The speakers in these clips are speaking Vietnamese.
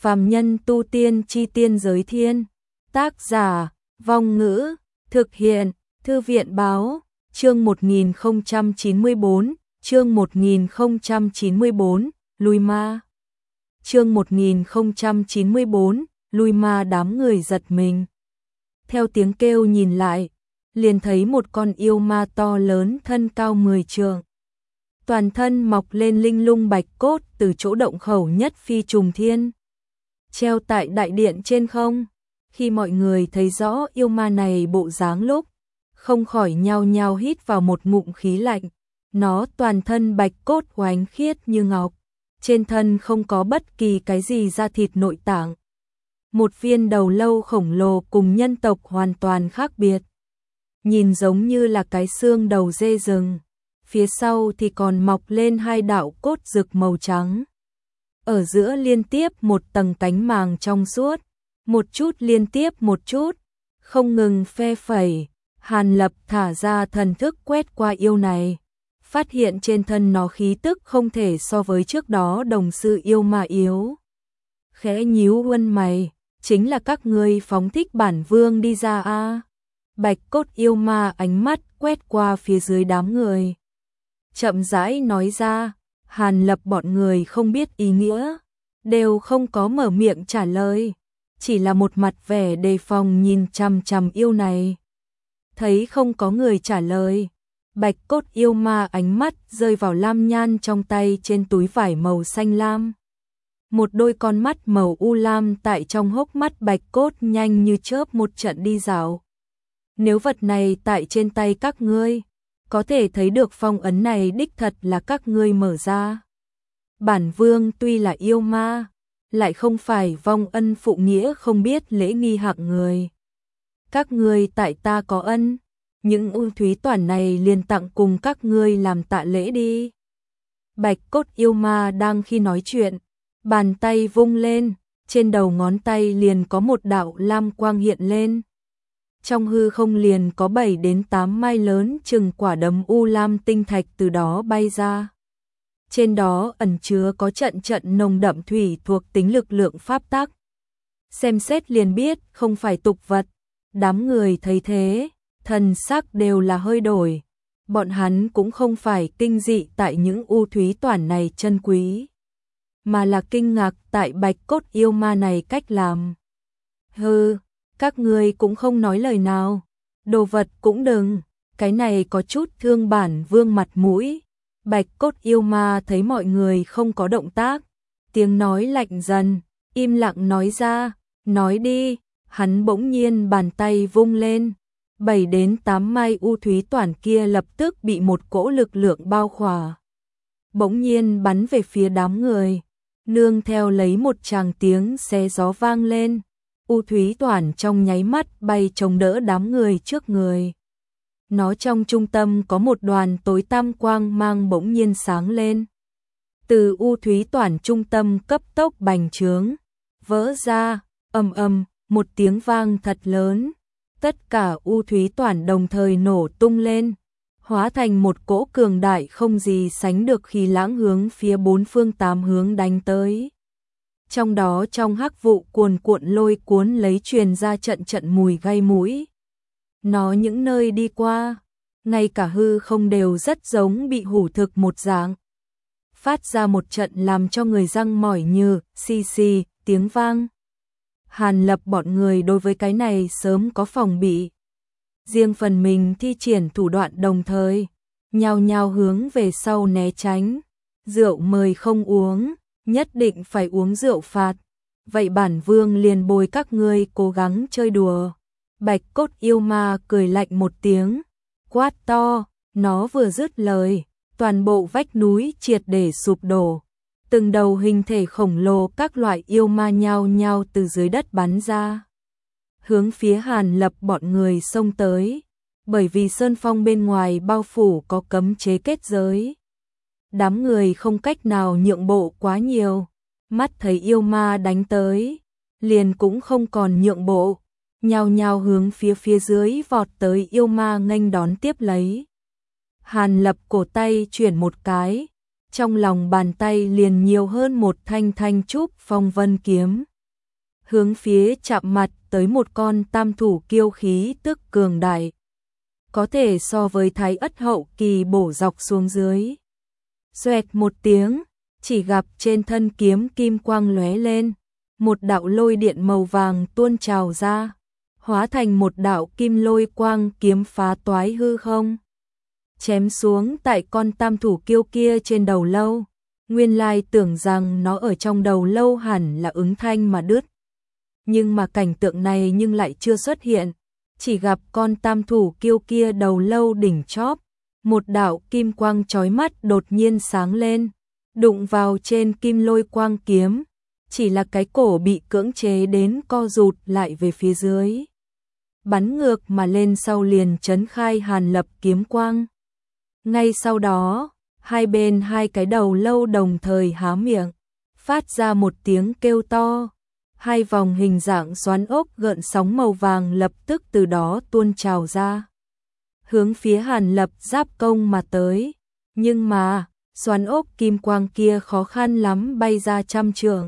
Phàm nhân tu tiên chi tiên giới thiên. Tác giả, Vong Ngữ, thực hiện, Thư viện Báo, chương 1094, chương 1094, Lui Ma. Chương 1094, Lui Ma. Đám người giật mình. Theo tiếng kêu nhìn lại, liền thấy một con yêu ma to lớn thân cao 10 trượng. Toàn thân mọc lên linh lung bạch cốt từ chỗ động khẩu nhất phi trùng thiên. Treo tại đại điện trên không. Khi mọi người thấy rõ yêu ma này bộ dáng lúc, không khỏi nhao nhao hít vào một ngụm khí lạnh. Nó toàn thân bạch cốt oánh khiết như ngọc, trên thân không có bất kỳ cái gì da thịt nội tạng. Một viên đầu lâu khổng lồ cùng nhân tộc hoàn toàn khác biệt. Nhìn giống như là cái xương đầu dê rừng, phía sau thì còn mọc lên hai đạo cốt rực màu trắng. Ở giữa liên tiếp một tầng cánh màng trong suốt, một chút liên tiếp một chút, không ngừng phe phẩy. Hàn Lập thả ra thần thức quét qua yêu này, phát hiện trên thân nó khí tức không thể so với trước đó đồng sư yêu ma yếu. Khẽ nhíu huân mày, chính là các ngươi phóng thích bản vương đi ra a? Bạch cốt yêu ma ánh mắt quét qua phía dưới đám người, chậm rãi nói ra. Hàn Lập bọn người không biết ý nghĩa, đều không có mở miệng trả lời, chỉ là một mặt vẻ đề phòng nhìn chằm chằm yêu này. Thấy không có người trả lời, bạch cốt yêu ma ánh mắt rơi vào lam nhan trong tay trên túi vải màu xanh lam. Một đôi con mắt màu u lam tại trong hốc mắt bạch cốt nhanh như chớp một trận đi dạo. Nếu vật này tại trên tay các ngươi, có thể thấy được phong ấn này đích thật là các ngươi mở ra. Bản vương tuy là yêu ma, lại không phải vong ân phụ nghĩa không biết lễ nghi hạng người. Các ngươi tại ta có ân, những ưu thúy toàn này liền tặng cùng các ngươi làm tạ lễ đi. Bạch cốt yêu ma đang khi nói chuyện, bàn tay vung lên, trên đầu ngón tay liền có một đạo lam quang hiện lên. Trong hư không liền có 7 đến 8 mai lớn chừng quả đấm u lam tinh thạch từ đó bay ra. Trên đó ẩn chứa có trận trận nồng đậm thủy thuộc tính lực lượng pháp tắc. Xem xét liền biết không phải tục vật. Đám người thấy thế, thần sắc đều là hơi đổi. Bọn hắn cũng không phải kinh dị tại những u thúy toàn này chân quý, mà là kinh ngạc tại bạch cốt yêu ma này cách làm. Hừ, các ngươi cũng không nói lời nào. Đồ vật cũng đừng, cái này có chút thương bản vương mặt mũi. Bạch cốt yêu ma thấy mọi người không có động tác, tiếng nói lạnh dần, im lặng nói ra, nói đi. Hắn bỗng nhiên bàn tay vung lên, 7 đến 8 mai u thúy toàn kia lập tức bị một cỗ lực lượng bao khỏa. Bỗng nhiên bắn về phía đám người, nương theo lấy một tràng tiếng xé gió vang lên. U thúy toàn trong nháy mắt bay chống đỡ đám người trước người. Nó trong trung tâm có một đoàn tối tăm quang mang bỗng nhiên sáng lên. Từ u thúy toàn trung tâm cấp tốc bành trướng, vỡ ra, ầm ầm. Một tiếng vang thật lớn, tất cả u thúy toàn đồng thời nổ tung lên, hóa thành một cỗ cường đại không gì sánh được khí lãng hướng phía bốn phương tám hướng đánh tới. Trong đó trong hắc vụ cuồn cuộn lôi cuốn lấy truyền ra trận trận mùi gây mũi. Nó những nơi đi qua, ngay cả hư không đều rất giống bị hủ thực một dạng. Phát ra một trận làm cho người răng mỏi như xì xì tiếng vang. Hàn Lập bọn người đối với cái này sớm có phòng bị. Riêng phần mình thi triển thủ đoạn đồng thời, nhao nhao hướng về sau né tránh. Rượu mời không uống, nhất định phải uống rượu phạt. Vậy bản vương liền bồi các ngươi cố gắng chơi đùa. Bạch cốt yêu ma cười lạnh một tiếng, quát to. Nó vừa dứt lời, toàn bộ vách núi triệt để sụp đổ. Từng đầu hình thể khổng lồ các loại yêu ma nhao nhao từ dưới đất bắn ra, hướng phía Hàn Lập bọn người xông tới. Bởi vì sơn phong bên ngoài bao phủ có cấm chế kết giới, đám người không cách nào nhượng bộ quá nhiều. Mắt thấy yêu ma đánh tới, liền cũng không còn nhượng bộ, nhao nhao hướng phía dưới vọt tới yêu ma nghênh đón tiếp lấy. Hàn Lập cổ tay chuyển một cái, trong lòng bàn tay liền nhiều hơn một thanh thanh trúc phong vân kiếm. hướng phía chạm mặt tới một con tam thủ kiêu khí tức cường đại. Có thể so với Thái Ất hậu kỳ bổ dọc xuống dưới. Xoẹt một tiếng, chỉ gặp trên thân kiếm kim quang lóe lên, một đạo lôi điện màu vàng tuôn trào ra, hóa thành một đạo kim lôi quang kiếm phá toái hư không. Chém xuống tại con tam thủ kiêu kia trên đầu lâu, nguyên lai tưởng rằng nó ở trong đầu lâu hẳn là ứng thanh mà đứt. Nhưng mà cảnh tượng này nhưng lại chưa xuất hiện, chỉ gặp con tam thủ kiêu kia đầu lâu đỉnh chóp, một đạo kim quang chói mắt đột nhiên sáng lên, đụng vào trên kim lôi quang kiếm, chỉ là cái cổ bị cưỡng chế đến co rụt lại về phía dưới. Bắn ngược mà lên sau liền chấn khai Hàn Lập kiếm quang. Ngay sau đó, hai bên hai cái đầu lâu đồng thời há miệng, phát ra một tiếng kêu to. Hai vòng hình dạng xoắn ốc gợn sóng màu vàng lập tức từ đó tuôn trào ra, hướng phía Hàn Lập giáp công mà tới. Nhưng mà, xoắn ốc kim quang kia khó khăn lắm bay ra trăm trượng,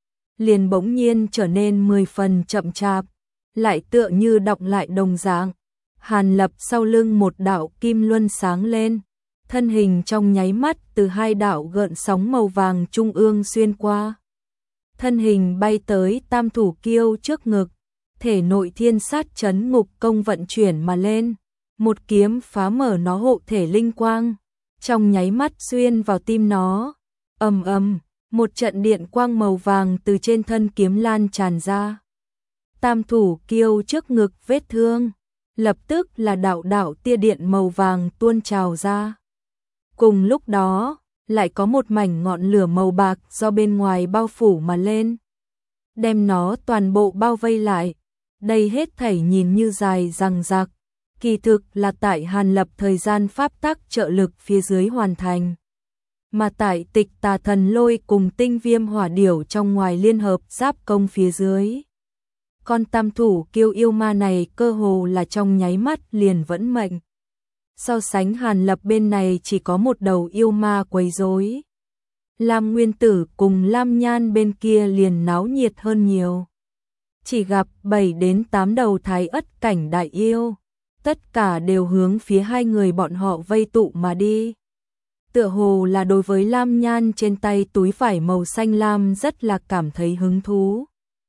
liền bỗng nhiên trở nên 10 phần chậm chạp, lại tựa như đọng lại đồng dạng. Hàn Lập sau lưng một đạo kim luân sáng lên, thân hình trong nháy mắt từ hai đạo gợn sóng màu vàng trung ương xuyên qua. Thân hình bay tới tam thủ kiêu trước ngực, thể nội thiên sát chấn ngục công vận chuyển mà lên, một kiếm phá mở nó hộ thể linh quang, trong nháy mắt xuyên vào tim nó. Ầm ầm, một trận điện quang màu vàng từ trên thân kiếm lan tràn ra. Tam thủ kiêu trước ngực vết thương, lập tức là đạo đạo tia điện màu vàng tuôn trào ra. Cùng lúc đó, lại có một mảnh ngọn lửa màu bạc do bên ngoài bao phủ mà lên, đem nó toàn bộ bao vây lại. Đây hết thảy nhìn như dài dằng dặc, kỳ thực là tại Hàn Lập thời gian pháp tắc trợ lực phía dưới hoàn thành. Mà tại Tịch Tà Thần Lôi cùng Tinh Viêm Hỏa Điểu trong ngoài liên hợp giáp công phía dưới. Con tam thủ kiêu yêu ma này cơ hồ là trong nháy mắt liền vẫn mệnh. So sánh Hàn Lập bên này chỉ có một đầu yêu ma quấy rối. Lam Nguyên Tử cùng Lam Nhan bên kia liền náo nhiệt hơn nhiều. Chỉ gặp 7 đến 8 đầu Thái Ất cảnh đại yêu, tất cả đều hướng phía hai người bọn họ vây tụ mà đi. Tựa hồ là đối với Lam Nhan trên tay túi vải màu xanh lam rất là cảm thấy hứng thú.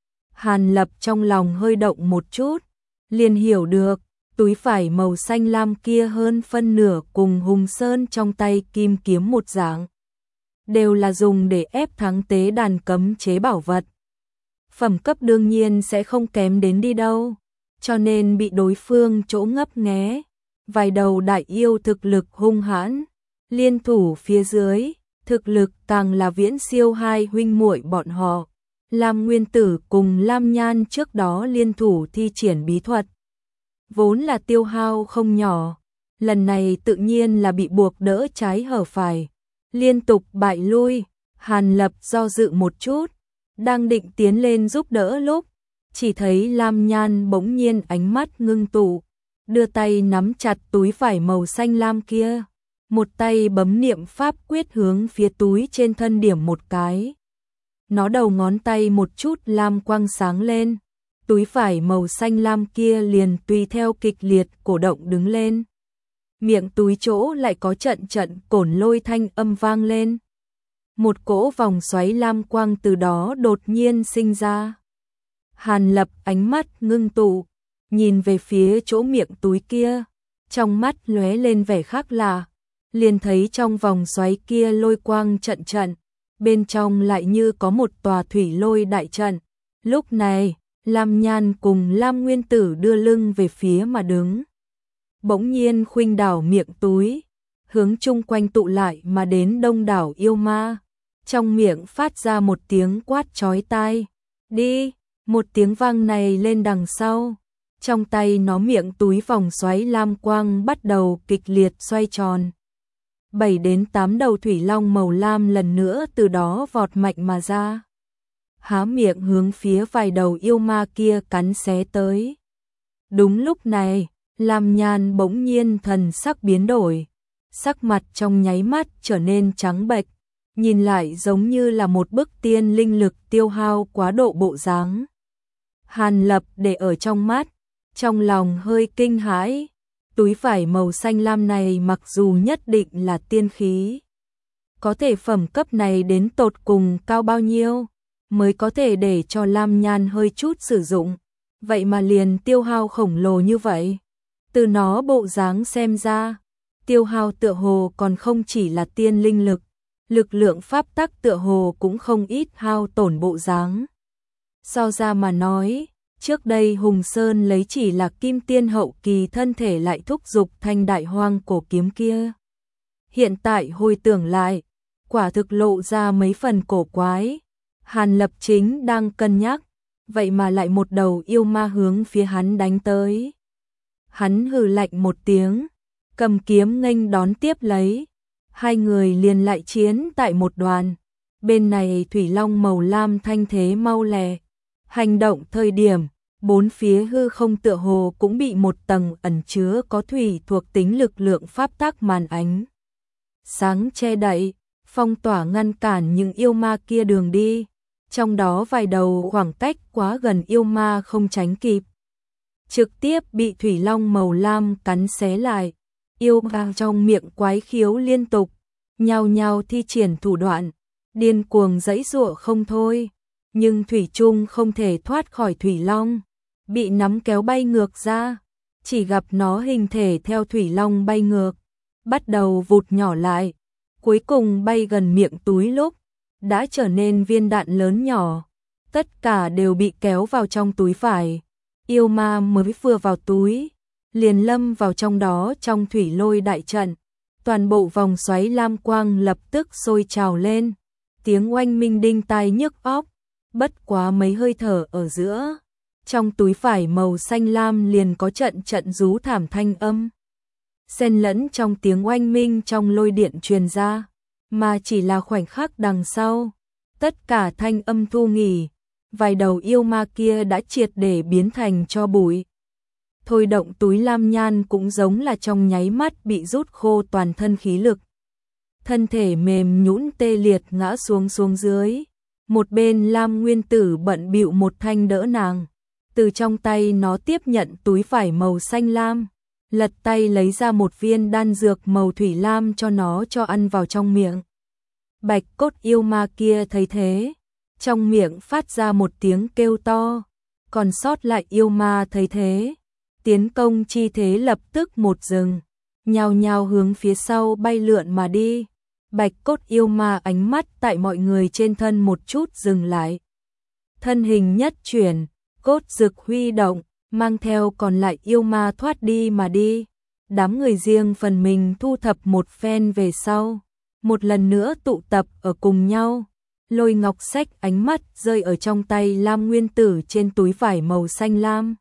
Hàn Lập trong lòng hơi động một chút, liền hiểu được, túi vải màu xanh lam kia hơn phân nửa cùng Hùng Sơn trong tay kim kiếm một dạng, đều là dùng để ép thắng tế đàn cấm chế bảo vật. Phẩm cấp đương nhiên sẽ không kém đến đi đâu, cho nên bị đối phương chỗ ngấp nghé. Vài đầu đại yêu thực lực hung hãn, liên thủ phía dưới, thực lực càng là viễn siêu hai huynh muội bọn họ. Lam Nguyên Tử cùng Lam Nhan trước đó liên thủ thi triển bí thuật, vốn là tiêu hao không nhỏ, lần này tự nhiên là bị buộc đỡ trái hở phải, liên tục bại lui. Hàn Lập do dự một chút, đang định tiến lên giúp đỡ lúc, chỉ thấy Lam Nhan bỗng nhiên ánh mắt ngưng tụ, đưa tay nắm chặt túi vải màu xanh lam kia, một tay bấm niệm pháp quyết hướng phía túi trên thân điểm một cái. Nó đầu ngón tay một chút lam quang sáng lên, túi vải màu xanh lam kia liền tùy theo kịch liệt cổ động đứng lên. Miệng túi chỗ lại có trận trận cổn lôi thanh âm vang lên. Một cỗ vòng xoáy lam quang từ đó đột nhiên sinh ra. Hàn Lập ánh mắt ngưng tụ, nhìn về phía chỗ miệng túi kia, trong mắt lóe lên vẻ khác lạ, liền thấy trong vòng xoáy kia lôi quang trận trận, bên trong lại như có một tòa thủy lôi đại trận. Lúc này, Lam Nhan cùng Lam Nguyên Tử đưa lưng về phía mà đứng. Bỗng nhiên khuynh đảo miệng túi, hướng chung quanh tụ lại mà đến đông đảo yêu ma. Trong miệng phát ra một tiếng quát chói tai. Đi! Một tiếng vang này lên đằng sau. Trong tay nó miệng túi vòng xoáy lam quang bắt đầu kịch liệt xoay tròn. 7 đến 8 đầu thủy long màu lam lần nữa từ đó vọt mạnh mà ra. Há miệng hướng phía vài đầu yêu ma kia cắn xé tới. Đúng lúc này, Lam Nhan bỗng nhiên thần sắc biến đổi. Sắc mặt trong nháy mắt trở nên trắng bệch, nhìn lại giống như là một bức tiên linh lực tiêu hao quá độ bộ dáng. Hàn Lập để ở trong mắt, trong lòng hơi kinh hãi. Túi vải màu xanh lam này mặc dù nhất định là tiên khí, có thể phẩm cấp này đến tột cùng cao bao nhiêu mới có thể để cho Lam Nhan hơi chút sử dụng, vậy mà liền tiêu hao khổng lồ như vậy. Từ nó bộ dáng xem ra, tiêu hao tựa hồ còn không chỉ là tiên linh lực, lực lượng pháp tắc tựa hồ cũng không ít hao tổn bộ dáng. So ra mà nói, trước đây Hùng Sơn lấy chỉ là kim tiên hậu kỳ thân thể lại thúc giục thanh đại hoang cổ kiếm kia. Hiện tại hồi tưởng lại, quả thực lộ ra mấy phần cổ quái. Hàn Lập chính đang cân nhắc, vậy mà lại một đầu yêu ma hướng phía hắn đánh tới. Hắn hừ lạnh một tiếng, cầm kiếm nghênh đón tiếp lấy. Hai người liền lại chiến tại một đoàn. Bên này thủy long màu lam thanh thế mau lẹ, hành động thời điểm, bốn phía hư không tựa hồ cũng bị một tầng ẩn chứa có thủy thuộc tính lực lượng pháp tắc màn ánh sáng che đậy, phong tỏa ngăn cản những yêu ma kia đường đi. Trong đó vài đầu khoảng cách quá gần yêu ma không tránh kịp, trực tiếp bị thủy long màu lam cắn xé lại. Yêu ma trong miệng quái khiếu liên tục, nhao nhao thi triển thủ đoạn, điên cuồng giãy giụa không thôi, nhưng thủy chung không thể thoát khỏi thủy long, bị nắm kéo bay ngược ra. Chỉ gặp nó hình thể theo thủy long bay ngược, bắt đầu vụt nhỏ lại, cuối cùng bay gần miệng túi lúc đã trở nên viên đạn lớn nhỏ, tất cả đều bị kéo vào trong túi vải. Yêu ma mới vừa vào túi, liền lâm vào trong đó trong thủy lôi đại trận. Toàn bộ vòng xoáy lam quang lập tức sôi trào lên, tiếng oanh minh đinh tai nhức óc. Bất quá mấy hơi thở ở giữa, trong túi vải màu xanh lam liền có trận trận rú thảm thanh âm, xen lẫn trong tiếng oanh minh trong lôi điện truyền ra. Mà chỉ là khoảnh khắc đằng sau, tất cả thanh âm thu nghỉ, vài đầu yêu ma kia đã triệt để biến thành tro bụi. Thôi động túi Lam Nhan cũng giống là trong nháy mắt bị rút khô toàn thân khí lực. Thân thể mềm nhũn tê liệt ngã xuống dưới. Một bên Lam Nguyên Tử bận bịu một thanh đỡ nàng. Từ trong tay nó tiếp nhận túi vải màu xanh lam, lật tay lấy ra một viên đan dược màu thủy lam cho nó cho ăn vào trong miệng. Bạch cốt yêu ma kia thấy thế, trong miệng phát ra một tiếng kêu to, còn sót lại yêu ma thấy thế, tiến công chi thế lập tức một dừng, nhao nhao hướng phía sau bay lượn mà đi. Bạch cốt yêu ma ánh mắt tại mọi người trên thân một chút dừng lại. Thân hình nhất chuyển, cốt rực huy động, mang theo còn lại yêu ma thoát đi mà đi. Đám người riêng phần mình thu thập một phen về sau, một lần nữa tụ tập ở cùng nhau. Lôi ngọc sách ánh mắt rơi ở trong tay Lam Nguyên Tử trên túi vải màu xanh lam.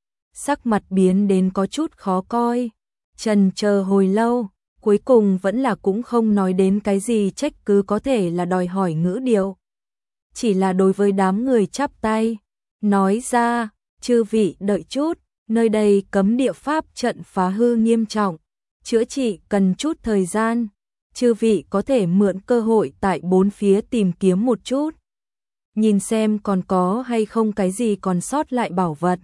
Sắc mặt biến đến có chút khó coi, trần chờ hồi lâu, cuối cùng vẫn là cũng không nói đến cái gì trách cứ có thể là đòi hỏi ngữ điệu. Chỉ là đối với đám người chắp tay, nói ra, chư vị đợi chút, nơi đây cấm địa pháp trận phá hư nghiêm trọng, chữa trị cần chút thời gian, chư vị có thể mượn cơ hội tại bốn phía tìm kiếm một chút, nhìn xem còn có hay không cái gì còn sót lại bảo vật.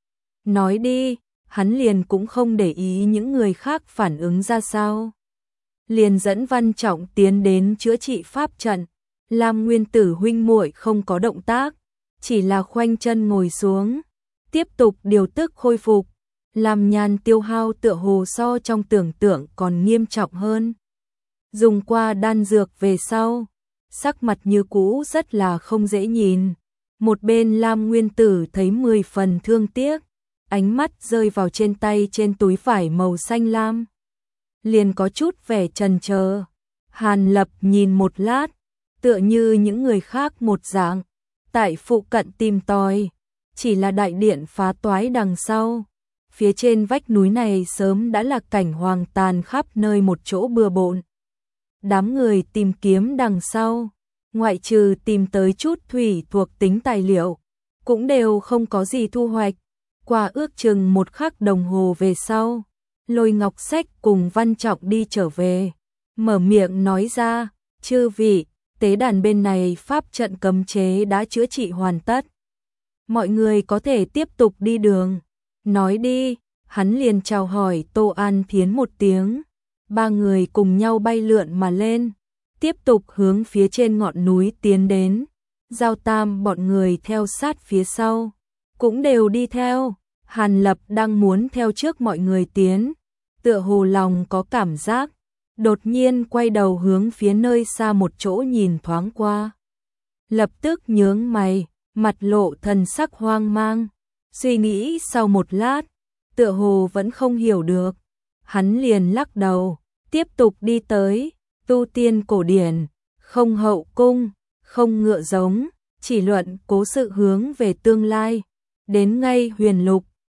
Nói đi, hắn liền cũng không để ý những người khác phản ứng ra sao. Liền dẫn Văn Trọng tiến đến chữa trị pháp trận. Lam Nguyên Tử huynh muội không có động tác, chỉ là khoanh chân ngồi xuống, tiếp tục điều tức khôi phục. Lam Nhan tiêu hao tựa hồ so trong tưởng tượng còn nghiêm trọng hơn. Dùng qua đan dược về sau, sắc mặt như cũ rất là không dễ nhìn. Một bên Lam Nguyên Tử thấy 10 phần thương tiếc, ánh mắt rơi vào trên tay trên túi vải màu xanh lam, liền có chút vẻ chần chờ. Hàn Lập nhìn một lát, tựa như những người khác một dạng, tại phụ cận tìm tòi, chỉ là đại điện phá toái đằng sau, phía trên vách núi này sớm đã là cảnh hoang tàn khắp nơi một chỗ bừa bộn. Đám người tìm kiếm đằng sau, ngoại trừ tìm tới chút thủy thuộc tính tài liệu, cũng đều không có gì thu hoạch. Qua ước chừng một khắc đồng hồ về sau, Lôi Ngọc Sách cùng Văn Trọng đi trở về, mở miệng nói ra, chư vị, tế đàn bên này pháp trận cấm chế đã chữa trị hoàn tất. mọi người có thể tiếp tục đi đường. Nói đi, hắn liền chào hỏi Tô An Thiến một tiếng. Ba người cùng nhau bay lượn mà lên, tiếp tục hướng phía trên ngọn núi tiến đến. Giao Tam bọn người theo sát phía sau, cũng đều đi theo. Hàn Lập đang muốn theo trước mọi người tiến, tựa hồ lòng có cảm giác, đột nhiên quay đầu hướng phía nơi xa một chỗ nhìn thoáng qua. Lập tức nhướng mày, mặt lộ thần sắc hoang mang, suy nghĩ sau một lát, tựa hồ vẫn không hiểu được. Hắn liền lắc đầu, tiếp tục đi tới. Tu tiên cổ điển, không hậu cung, không ngựa giống, chỉ luận cố sự hướng về tương lai. Đến ngay Huyền Lục,